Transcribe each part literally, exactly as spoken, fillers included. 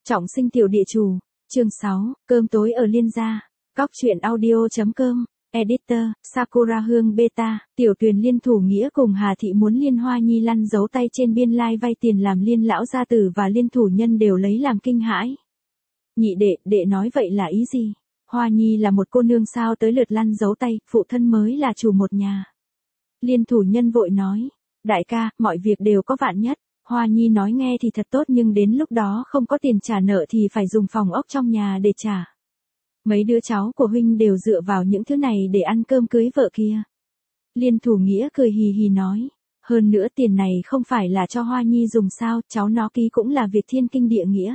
Trọng sinh tiểu địa chủ, chương sáu, cơm tối ở Liên gia, Cóc truyện audio.com, editor, Sakura Hương Beta, tiểu tuyền Liên thủ nghĩa cùng Hà Thị muốn Liên Hoa Nhi lăn giấu tay trên biên lai vay tiền làm Liên lão gia tử và Liên thủ nhân đều lấy làm kinh hãi. Nhị đệ, đệ nói vậy là ý gì? Hoa Nhi là một cô nương sao tới lượt lăn giấu tay, phụ thân mới là chủ một nhà. Liên thủ nhân vội nói, đại ca, mọi việc đều có vạn nhất. Hoa Nhi nói nghe thì thật tốt nhưng đến lúc đó không có tiền trả nợ thì phải dùng phòng ốc trong nhà để trả. Mấy đứa cháu của huynh đều dựa vào những thứ này để ăn cơm cưới vợ kia. Liên thủ nghĩa cười hì hì nói, hơn nữa tiền này không phải là cho Hoa Nhi dùng sao, cháu nó ký cũng là việc thiên kinh địa nghĩa.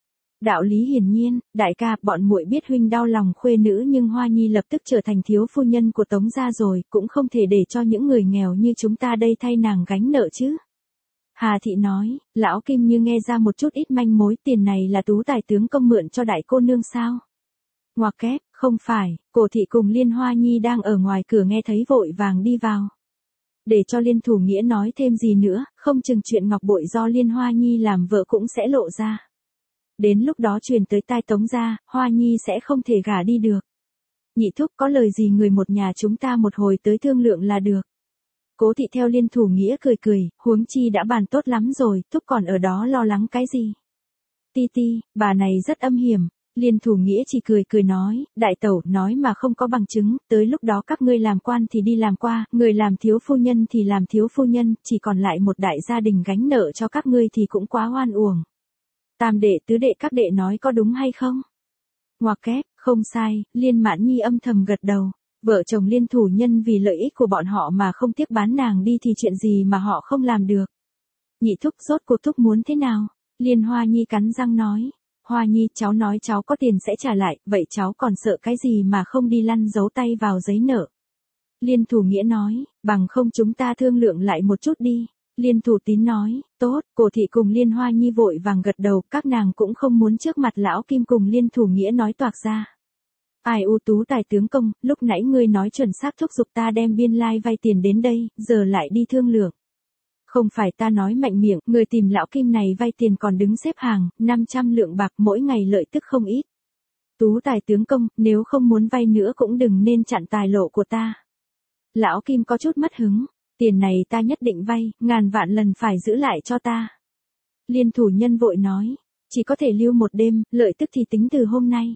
Đạo lý hiển nhiên, đại ca, bọn muội biết huynh đau lòng khuê nữ nhưng Hoa Nhi lập tức trở thành thiếu phu nhân của Tống gia rồi, cũng không thể để cho những người nghèo như chúng ta đây thay nàng gánh nợ chứ. Hà Thị nói, lão Kim như nghe ra một chút ít manh mối, tiền này là Tú Tài tướng công mượn cho đại cô nương sao? Ngoặc kép, không phải, Cổ Thị cùng Liên Hoa Nhi đang ở ngoài cửa nghe thấy vội vàng đi vào. Để cho Liên thủ nghĩa nói thêm gì nữa, không chừng chuyện ngọc bội do Liên Hoa Nhi làm vợ cũng sẽ lộ ra. Đến lúc đó truyền tới tai Tống gia, Hoa Nhi sẽ không thể gả đi được. Nhị thúc có lời gì người một nhà chúng ta một hồi tới thương lượng là được. Cố Thị theo Liên thủ nghĩa cười cười, huống chi đã bàn tốt lắm rồi, thúc còn ở đó lo lắng cái gì. Ti ti, bà này rất âm hiểm. Liên thủ nghĩa chỉ cười cười nói, đại tẩu nói mà không có bằng chứng, tới lúc đó các ngươi làm quan thì đi làm qua, người làm thiếu phu nhân thì làm thiếu phu nhân, chỉ còn lại một đại gia đình gánh nợ cho các ngươi thì cũng quá oan uổng. Tam đệ tứ đệ các đệ nói có đúng hay không? Ngoặc kép, không sai, Liên Mãn Nhi âm thầm gật đầu. Vợ chồng Liên thủ nhân vì lợi ích của bọn họ mà không tiếc bán nàng đi thì chuyện gì mà họ không làm được. Nhị thúc rốt cuộc thúc muốn thế nào? Liên Hoa Nhi cắn răng nói. Hoa Nhi, cháu nói cháu có tiền sẽ trả lại, vậy cháu còn sợ cái gì mà không đi lăn giấu tay vào giấy nợ? Liên thủ nghĩa nói, bằng không chúng ta thương lượng lại một chút đi. Liên thủ tín nói, tốt, Cổ Thị cùng Liên Hoa Nhi vội vàng gật đầu, các nàng cũng không muốn trước mặt lão Kim cùng Liên thủ nghĩa nói toạc ra. Ai u Tú Tài tướng công, lúc nãy ngươi nói chuẩn xác thúc giục ta đem biên lai vay tiền đến đây, giờ lại đi thương lượng. Không phải ta nói mạnh miệng, người tìm lão Kim này vay tiền còn đứng xếp hàng, năm trăm lượng bạc mỗi ngày lợi tức không ít. Tú Tài tướng công, nếu không muốn vay nữa cũng đừng nên chặn tài lộ của ta. Lão Kim có chút mất hứng, tiền này ta nhất định vay, ngàn vạn lần phải giữ lại cho ta. Liên thủ nhân vội nói, chỉ có thể lưu một đêm, lợi tức thì tính từ hôm nay.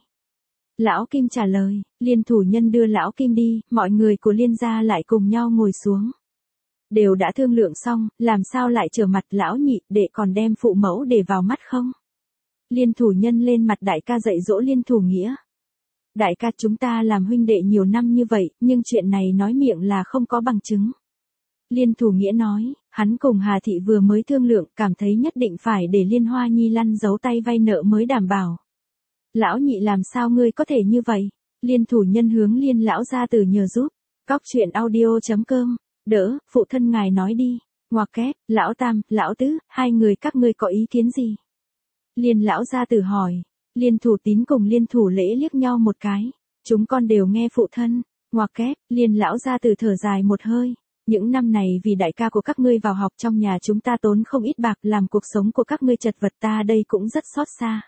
Lão Kim trả lời, Liên thủ nhân đưa lão Kim đi, mọi người của Liên gia lại cùng nhau ngồi xuống. Đều đã thương lượng xong, làm sao lại trở mặt lão nhị, để còn đem phụ mẫu để vào mắt không? Liên thủ nhân lên mặt đại ca dạy dỗ Liên thủ nghĩa. Đại ca, chúng ta làm huynh đệ nhiều năm như vậy, nhưng chuyện này nói miệng là không có bằng chứng. Liên thủ nghĩa nói, hắn cùng Hà Thị vừa mới thương lượng, cảm thấy nhất định phải để Liên Hoa Nhi lăn giấu tay vay nợ mới đảm bảo. Lão nhị làm sao ngươi có thể như vậy? Liên thủ nhân hướng Liên lão gia tử nhờ giúp. Cóc truyện audio.com, đỡ, phụ thân ngài nói đi. Ngoặc kép, lão tam, lão tứ, hai người các ngươi có ý kiến gì? Liên lão gia tử hỏi. Liên thủ tín cùng Liên thủ lễ liếc nhau một cái. Chúng con đều nghe phụ thân. Ngoặc kép, Liên lão gia tử thở dài một hơi. Những năm này vì đại ca của các ngươi vào học trong nhà chúng ta tốn không ít bạc, làm cuộc sống của các ngươi chật vật, ta đây cũng rất xót xa.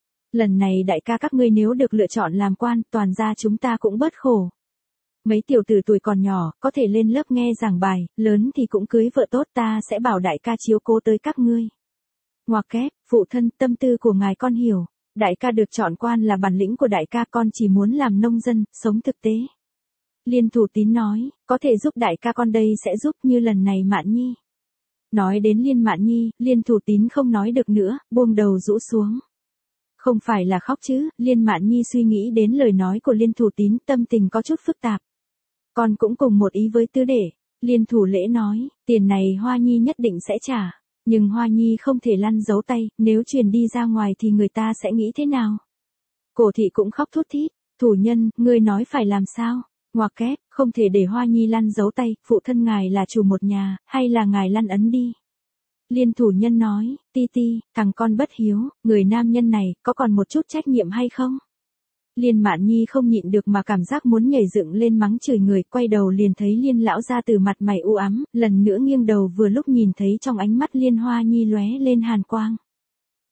Lần này đại ca các ngươi nếu được lựa chọn làm quan, toàn gia chúng ta cũng bớt khổ. Mấy tiểu tử tuổi còn nhỏ, có thể lên lớp nghe giảng bài, lớn thì cũng cưới vợ tốt, ta sẽ bảo đại ca chiếu cố tới các ngươi. Ngoặc kép, phụ thân, tâm tư của ngài con hiểu. Đại ca được chọn quan là bản lĩnh của đại ca, con chỉ muốn làm nông dân, sống thực tế. Liên thủ tín nói, có thể giúp đại ca con đây sẽ giúp như lần này Mạn Nhi. Nói đến Liên Mạn Nhi, Liên thủ tín không nói được nữa, buông đầu rũ xuống. Không phải là khóc chứ, Liên Mạn Nhi suy nghĩ đến lời nói của Liên thủ tín, tâm tình có chút phức tạp. Con cũng cùng một ý với tứ đệ. Liên thủ lễ nói, tiền này Hoa Nhi nhất định sẽ trả. Nhưng Hoa Nhi không thể lăn giấu tay, nếu truyền đi ra ngoài thì người ta sẽ nghĩ thế nào? Cổ Thị cũng khóc thút thít, thủ nhân, ngươi nói phải làm sao? Ngoặc kép, không thể để Hoa Nhi lăn giấu tay, phụ thân ngài là chủ một nhà, hay là ngài lăn ấn đi? Liên thủ nhân nói, ti ti, thằng con bất hiếu, người nam nhân này, có còn một chút trách nhiệm hay không? Liên Mạn Nhi không nhịn được mà cảm giác muốn nhảy dựng lên mắng chửi người, quay đầu liền thấy Liên lão gia từ mặt mày u ám, lần nữa nghiêng đầu vừa lúc nhìn thấy trong ánh mắt Liên Hoa Nhi lóe lên hàn quang.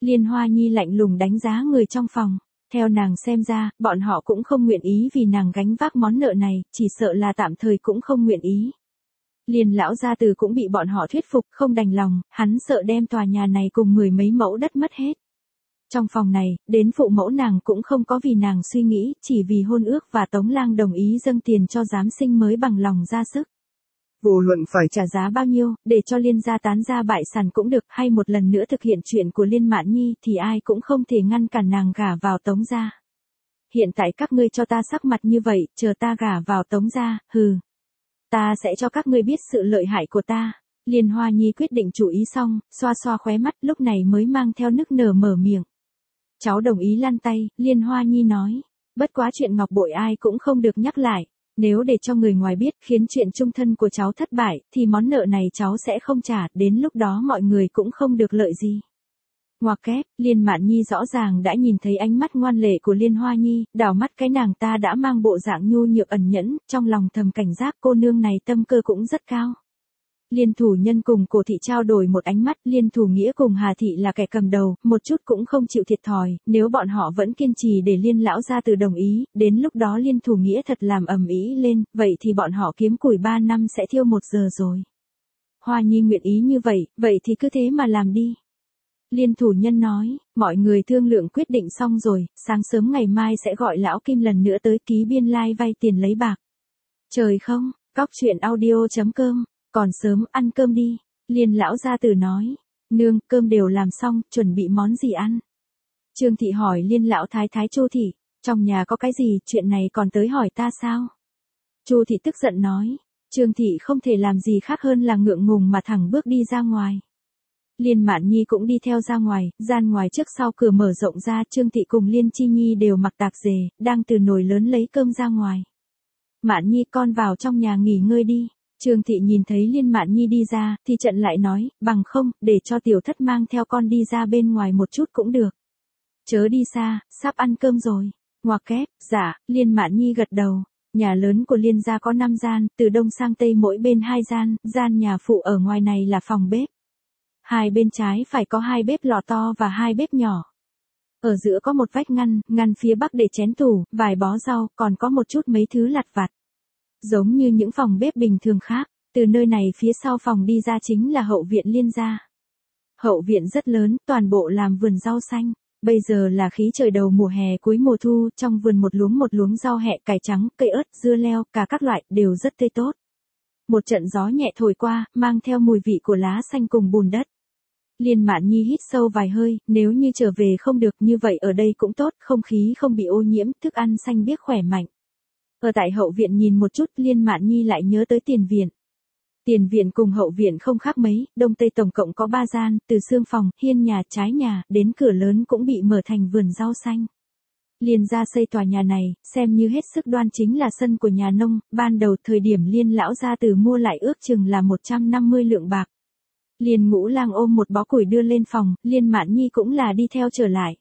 Liên Hoa Nhi lạnh lùng đánh giá người trong phòng. Theo nàng xem ra, bọn họ cũng không nguyện ý vì nàng gánh vác món nợ này, chỉ sợ là tạm thời cũng không nguyện ý. Liên lão gia tử cũng bị bọn họ thuyết phục, không đành lòng, hắn sợ đem tòa nhà này cùng mười mấy mẫu đất mất hết. Trong phòng này, đến phụ mẫu nàng cũng không có vì nàng suy nghĩ, chỉ vì hôn ước và Tống Lang đồng ý dâng tiền cho giám sinh mới bằng lòng ra sức. Vô luận phải trả giá bao nhiêu, để cho Liên gia tán gia bại sản cũng được, hay một lần nữa thực hiện chuyện của Liên Mạn Nhi thì ai cũng không thể ngăn cản nàng gả vào Tống gia. Hiện tại các ngươi cho ta sắc mặt như vậy, chờ ta gả vào Tống gia, hừ. Ta sẽ cho các ngươi biết sự lợi hại của ta. Liên Hoa Nhi quyết định chủ ý xong, xoa xoa khóe mắt, lúc này mới mang theo nức nở mở miệng. Cháu đồng ý lăn tay, Liên Hoa Nhi nói. Bất quá chuyện ngọc bội ai cũng không được nhắc lại. Nếu để cho người ngoài biết khiến chuyện chung thân của cháu thất bại, thì món nợ này cháu sẽ không trả, đến lúc đó mọi người cũng không được lợi gì. Ngoặc kép, Liên Mạn Nhi rõ ràng đã nhìn thấy ánh mắt ngoan lệ của Liên Hoa Nhi, đảo mắt cái nàng ta đã mang bộ dạng nhu nhược ẩn nhẫn, trong lòng thầm cảnh giác cô nương này tâm cơ cũng rất cao. Liên Thủ Nhân cùng Cổ Thị trao đổi một ánh mắt, Liên Thủ Nghĩa cùng Hà Thị là kẻ cầm đầu, một chút cũng không chịu thiệt thòi, nếu bọn họ vẫn kiên trì để Liên lão gia tử đồng ý, đến lúc đó Liên Thủ Nghĩa thật làm ầm ĩ lên, vậy thì bọn họ kiếm củi ba năm sẽ thiêu một giờ rồi. Hoa Nhi nguyện ý như vậy, vậy thì cứ thế mà làm đi. Liên Thủ Nhân nói, mọi người thương lượng quyết định xong rồi, sáng sớm ngày mai sẽ gọi lão Kim lần nữa tới ký biên lai like vay tiền lấy bạc. Trời không, cóc truyện audio chấm com. Còn sớm, ăn cơm đi. Liên lão gia tử nói. Nương, cơm đều làm xong, chuẩn bị món gì ăn? Trương Thị hỏi Liên lão thái thái Chu Thị. Trong nhà có cái gì, chuyện này còn tới hỏi ta sao? Chu Thị tức giận nói. Trương Thị không thể làm gì khác hơn là ngượng ngùng mà thẳng bước đi ra ngoài. Liên Mạn Nhi cũng đi theo ra ngoài, gian ngoài trước sau cửa mở rộng ra, Trương Thị cùng Liên Chi Nhi đều mặc tạp dề, đang từ nồi lớn lấy cơm ra ngoài. Mạn Nhi con vào trong nhà nghỉ ngơi đi. Trương Thị nhìn thấy Liên Mạn Nhi đi ra, thì trận lại nói, bằng không, để cho tiểu thất mang theo con đi ra bên ngoài một chút cũng được. Chớ đi xa, sắp ăn cơm rồi. Ngoặc kép, dạ, Liên Mạn Nhi gật đầu. Nhà lớn của Liên gia có năm gian, từ đông sang tây mỗi bên hai gian, gian nhà phụ ở ngoài này là phòng bếp. Hai bên trái phải có hai bếp lò to và hai bếp nhỏ. Ở giữa có một vách ngăn, ngăn phía bắc để chén tủ, vài bó rau, còn có một chút mấy thứ lặt vặt. Giống như những phòng bếp bình thường khác, từ nơi này phía sau phòng đi ra chính là hậu viện Liên gia. Hậu viện rất lớn, toàn bộ làm vườn rau xanh. Bây giờ là khí trời đầu mùa hè cuối mùa thu, trong vườn một luống một luống rau hẹ, cải trắng, cây ớt, dưa leo, cả các loại, đều rất tươi tốt. Một trận gió nhẹ thổi qua, mang theo mùi vị của lá xanh cùng bùn đất. Liên Mạn Nhi hít sâu vài hơi, nếu như trở về không được như vậy ở đây cũng tốt, không khí không bị ô nhiễm, thức ăn xanh biếc khỏe mạnh. Ở tại hậu viện nhìn một chút, Liên Mạn Nhi lại nhớ tới tiền viện. Tiền viện cùng hậu viện không khác mấy, đông tây tổng cộng có ba gian, từ xương phòng, hiên nhà, trái nhà, đến cửa lớn cũng bị mở thành vườn rau xanh. Liên gia xây tòa nhà này, xem như hết sức đoan chính là sân của nhà nông, ban đầu thời điểm Liên lão gia tử mua lại ước chừng là một trăm năm mươi lượng bạc. Liên Ngũ Lang ôm một bó củi đưa lên phòng, Liên Mạn Nhi cũng là đi theo trở lại.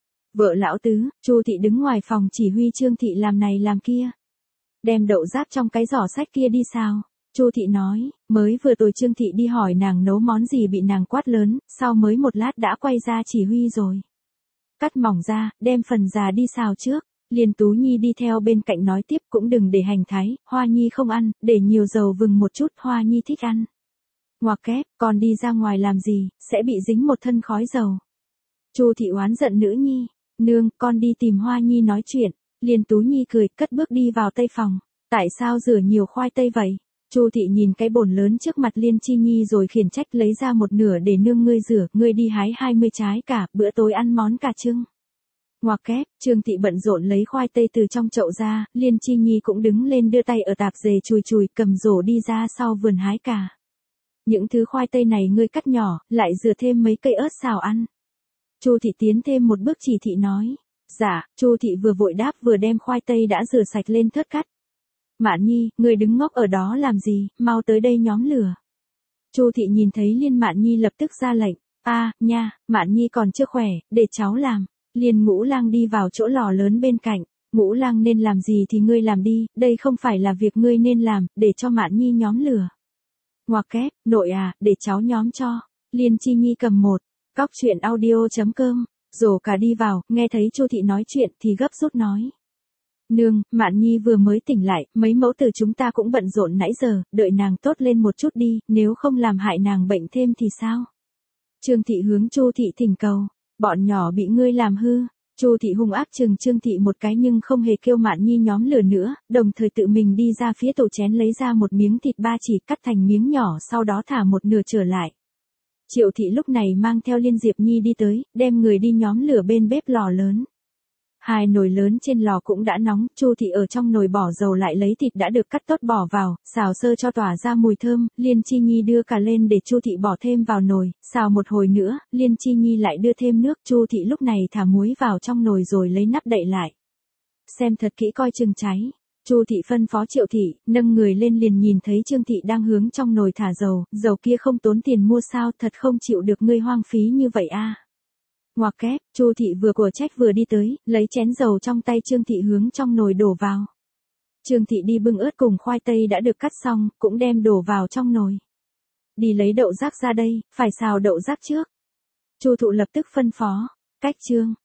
Vợ lão tứ, Chu Thị đứng ngoài phòng chỉ huy Trương Thị làm này làm kia. Đem đậu rác trong cái giỏ sách kia đi sao? Chu Thị nói, mới vừa tôi Trương Thị đi hỏi nàng nấu món gì bị nàng quát lớn, sau mới một lát đã quay ra chỉ huy rồi. Cắt mỏng ra, đem phần già đi xào trước. Liên Tú Nhi đi theo bên cạnh nói tiếp cũng đừng để hành thái, Hoa Nhi không ăn, để nhiều dầu vừng một chút, Hoa Nhi thích ăn. Ngoặc kép, con đi ra ngoài làm gì, sẽ bị dính một thân khói dầu. Chu Thị oán giận nữ nhi, nương, con đi tìm Hoa Nhi nói chuyện. Liên Tú Nhi cười, cất bước đi vào tây phòng. Tại sao rửa nhiều khoai tây vậy? Chu Thị nhìn cái bồn lớn trước mặt Liên Chi Nhi rồi khiển trách lấy ra một nửa để nương ngươi rửa, ngươi đi hái hai mươi trái cả, bữa tối ăn món cà chưng. Ngoặc kép, Trương Thị bận rộn lấy khoai tây từ trong chậu ra, Liên Chi Nhi cũng đứng lên đưa tay ở tạp dề chùi chùi, cầm rổ đi ra sau vườn hái cà. Những thứ khoai tây này ngươi cắt nhỏ, lại rửa thêm mấy cây ớt xào ăn. Chu Thị tiến thêm một bước chỉ thị nói. Dạ, Chu Thị vừa vội đáp vừa đem khoai tây đã rửa sạch lên thớt cắt. Mạn Nhi, ngươi đứng ngốc ở đó làm gì, mau tới đây nhóm lửa. Chu Thị nhìn thấy Liên Mạn Nhi lập tức ra lệnh. A, à, nha, Mạn Nhi còn chưa khỏe, để cháu làm. Liên Ngũ Lang đi vào chỗ lò lớn bên cạnh. Ngũ Lang nên làm gì thì ngươi làm đi, đây không phải là việc ngươi nên làm, để cho Mạn Nhi nhóm lửa. Ngoặc kép, nội à, để cháu nhóm cho. Liên Chi Nhi cầm một Cóc truyện audio chấm com, rồ cả đi vào, nghe thấy Chu thị nói chuyện thì gấp rút nói. Nương, Mạn Nhi vừa mới tỉnh lại, mấy mẫu tử chúng ta cũng bận rộn nãy giờ, đợi nàng tốt lên một chút đi, nếu không làm hại nàng bệnh thêm thì sao? Trương thị hướng Chu thị thỉnh cầu, bọn nhỏ bị ngươi làm hư. Chu thị hung ác chừng Trương thị một cái nhưng không hề kêu Mạn Nhi nhóm lửa nữa, đồng thời tự mình đi ra phía tủ chén lấy ra một miếng thịt ba chỉ cắt thành miếng nhỏ, sau đó thả một nửa trở lại. Triệu thị lúc này mang theo Liên Diệp Nhi đi tới, đem người đi nhóm lửa bên bếp lò lớn. Hai nồi lớn trên lò cũng đã nóng, Chu thị ở trong nồi bỏ dầu lại lấy thịt đã được cắt tốt bỏ vào, xào sơ cho tỏa ra mùi thơm, Liên Chi Nhi đưa cả lên để Chu thị bỏ thêm vào nồi, xào một hồi nữa, Liên Chi Nhi lại đưa thêm nước, Chu thị lúc này thả muối vào trong nồi rồi lấy nắp đậy lại. Xem thật kỹ coi chừng cháy. Chu thị phân phó Triệu thị, nâng người lên liền nhìn thấy Trương thị đang hướng trong nồi thả dầu, dầu kia không tốn tiền mua sao, thật không chịu được ngươi hoang phí như vậy a. À. Ngoặc kép, Chu thị vừa của trách vừa đi tới, lấy chén dầu trong tay Trương thị hướng trong nồi đổ vào. Trương thị đi bưng ớt cùng khoai tây đã được cắt xong, cũng đem đổ vào trong nồi. Đi lấy đậu rác ra đây, phải xào đậu rác trước. Chu thụ lập tức phân phó, cách Trương